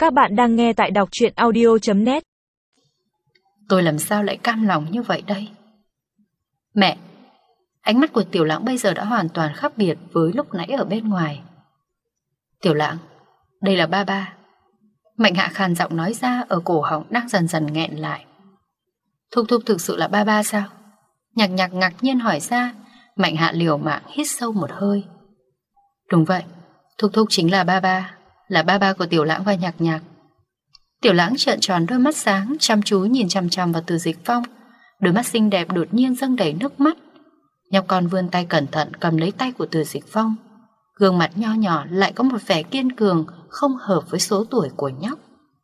Các bạn đang nghe tại đọc truyện audio.net. Tôi làm sao lại cam lòng như vậy đây? Mẹ! Ánh mắt của Tiểu Lãng bây giờ đã hoàn toàn khác biệt với lúc nãy ở bên ngoài. Tiểu Lãng, đây là ba ba. Mạnh Hạ khàn giọng nói ra, ở cổ họng đang dần dần nghẹn lại. Thúc thúc thực sự là ba ba sao? Nhạc Nhạc ngạc nhiên hỏi ra. Mạnh Hạ liều mạng hít sâu một hơi. Đúng vậy, thúc thúc chính là ba ba, là ba ba của Tiểu Lãng và Nhạc Nhạc. Tiểu Lãng trợn tròn đôi mắt sáng, chăm chú nhìn chằm chằm vào Từ Dịch Phong. Đôi mắt xinh đẹp đột nhiên dâng đầy nước mắt. Nhóc con vươn tay cẩn thận cầm lấy tay của Từ Dịch Phong. Gương mặt nho nhỏ lại có một vẻ kiên cường, không hợp với số tuổi của nhóc.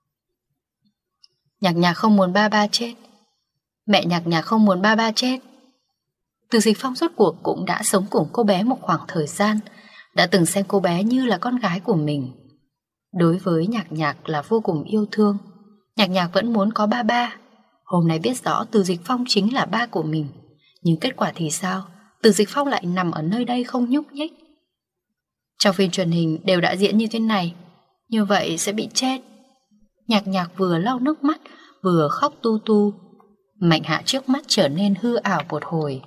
Nhạc Nhạc không muốn ba ba chết. Mẹ Nhạc Nhạc không muốn ba ba chết. Từ Dịch Phong rốt cuộc cũng đã sống cùng cô bé một khoảng thời gian, đã từng xem cô bé như là con gái của mình. Đối với Nhạc Nhạc là vô cùng yêu thương. Nhạc Nhạc vẫn muốn có ba ba. Hôm nay biết rõ Từ Dịch Phong chính là ba của mình, nhưng kết quả thì sao? Từ Dịch Phong lại nằm ở nơi đây không nhúc nhích. Trong phim truyền hình đều đã diễn như thế này, như vậy sẽ bị chết. Nhạc Nhạc vừa lau nước mắt vừa khóc tu tu. Mạnh Hạ trước mắt trở nên hư ảo một hồi.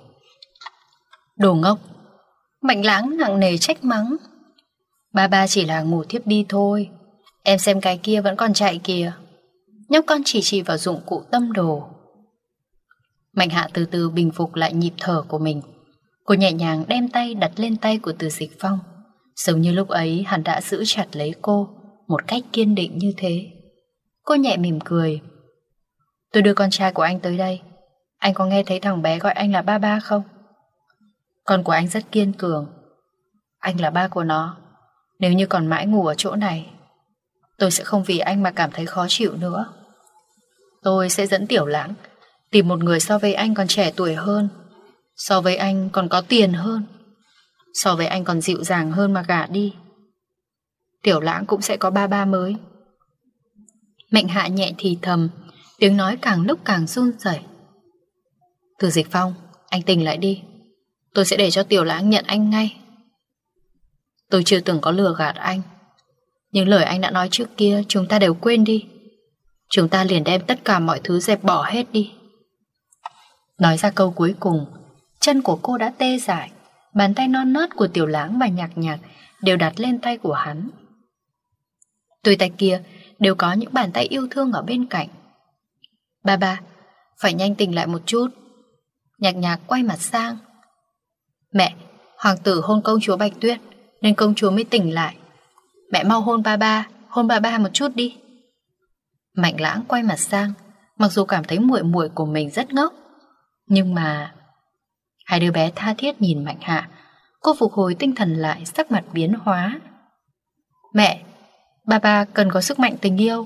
Đồ ngốc! Mạnh Lãng nặng nề trách mắng. Ba ba chỉ là ngủ thiếp đi thôi. Em xem cái kia vẫn còn chạy kìa. Nhóc con chỉ vào dụng cụ tâm đồ. Mạnh Hạ từ từ bình phục lại nhịp thở của mình. Cô nhẹ nhàng đem tay đặt lên tay của Từ Dịch Phong, giống như lúc ấy hắn đã giữ chặt lấy cô một cách kiên định như thế. Cô nhẹ mỉm cười. Tôi đưa con trai của anh tới đây. Anh có nghe thấy thằng bé gọi anh là ba ba không? Con của anh rất kiên cường. Anh là ba của nó. Nếu như còn mãi ngủ ở chỗ này, tôi sẽ không vì anh mà cảm thấy khó chịu nữa. Tôi sẽ dẫn Tiểu Lãng tìm một người so với anh còn trẻ tuổi hơn, so với anh còn có tiền hơn, so với anh còn dịu dàng hơn mà gả đi. Tiểu Lãng cũng sẽ có ba ba mới. Mạnh Hạ nhẹ thì thầm, tiếng nói càng lúc càng run rẩy. Từ Dịch Phong, anh tỉnh lại đi. Tôi sẽ để cho Tiểu Lãng nhận anh ngay. Tôi chưa từng có lừa gạt anh. Những lời anh đã nói trước kia chúng ta đều quên đi. Chúng ta liền đem tất cả mọi thứ dẹp bỏ hết đi. Nói ra câu cuối cùng, chân của cô đã tê dại. Bàn tay non nớt của Tiểu Lãng và Nhạc Nhạc đều đặt lên tay của hắn. Đôi tay kia đều có những bàn tay yêu thương ở bên cạnh. Ba ba, phải nhanh tỉnh lại một chút. Nhạc Nhạc quay mặt sang. Mẹ, hoàng tử hôn công chúa Bạch Tuyết nên công chúa mới tỉnh lại. Mẹ mau hôn ba ba một chút đi. Mạnh Lãng quay mặt sang, mặc dù cảm thấy muội muội của mình rất ngốc, nhưng mà hai đứa bé tha thiết nhìn Mạnh Hạ. Cô phục hồi tinh thần lại, sắc mặt biến hóa. Mẹ, ba ba cần có sức mạnh tình yêu.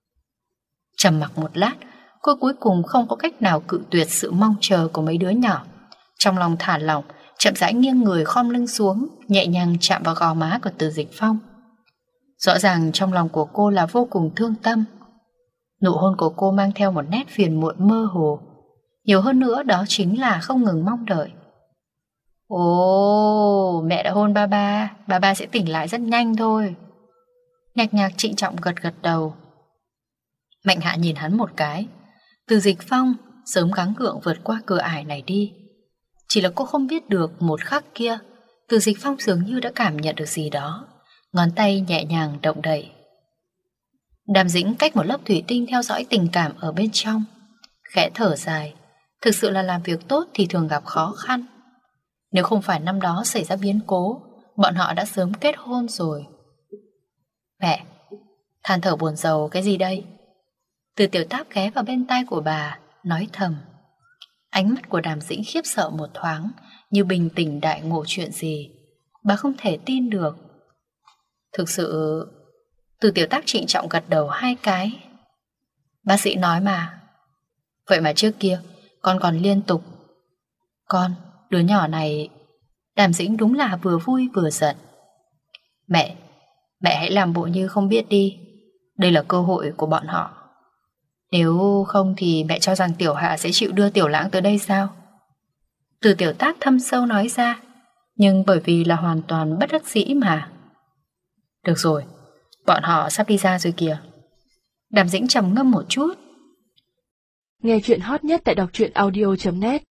Trầm mặc một lát, cô cuối cùng không có cách nào cự tuyệt sự mong chờ của mấy đứa nhỏ. Trong lòng thả lỏng, chậm rãi nghiêng người khom lưng xuống, nhẹ nhàng chạm vào gò má của Từ Dịch Phong. Rõ ràng trong lòng của cô là vô cùng thương tâm. Nụ hôn của cô mang theo một nét phiền muộn mơ hồ. Nhiều hơn nữa đó chính là không ngừng mong đợi. Ồ, mẹ đã hôn ba ba sẽ tỉnh lại rất nhanh thôi. Nhạc Nhạc trịnh trọng gật gật đầu. Mạnh Hạ nhìn hắn một cái. Từ Dịch Phong sớm gắng gượng vượt qua cửa ải này đi. Chỉ là cô không biết được một khắc kia Từ Dịch Phong dường như đã cảm nhận được gì đó. Ngón tay nhẹ nhàng động đậy. Đàm Dĩnh cách một lớp thủy tinh theo dõi tình cảm ở bên trong, khẽ thở dài. Thực sự là làm việc tốt thì thường gặp khó khăn. Nếu không phải năm đó xảy ra biến cố, bọn họ đã sớm kết hôn rồi. Mẹ, than thở buồn rầu cái gì đây? Từ Tiểu Táp ghé vào bên tai của bà, nói thầm. Ánh mắt của Đàm Dĩnh khiếp sợ một thoáng, như bình tĩnh đại ngộ chuyện gì. Bà không thể tin được. Thực sự... Từ Tiểu Tác trịnh trọng gật đầu hai cái. Bác sĩ nói mà. Vậy mà trước kia con còn liên tục. Con, đứa nhỏ này... Đàm Dĩnh đúng là vừa vui vừa giận. Mẹ hãy làm bộ như không biết đi. Đây là cơ hội của bọn họ. Nếu không thì mẹ cho rằng Tiểu Hạ sẽ chịu đưa Tiểu Lãng tới đây sao? Từ Tiểu Tác thâm sâu nói ra. Nhưng bởi vì là hoàn toàn bất đắc dĩ mà. Được rồi, bọn họ sắp đi ra rồi kìa. Đàm Dĩnh trầm ngâm một chút. Nghe chuyện hot nhất tại đọc truyện audio.net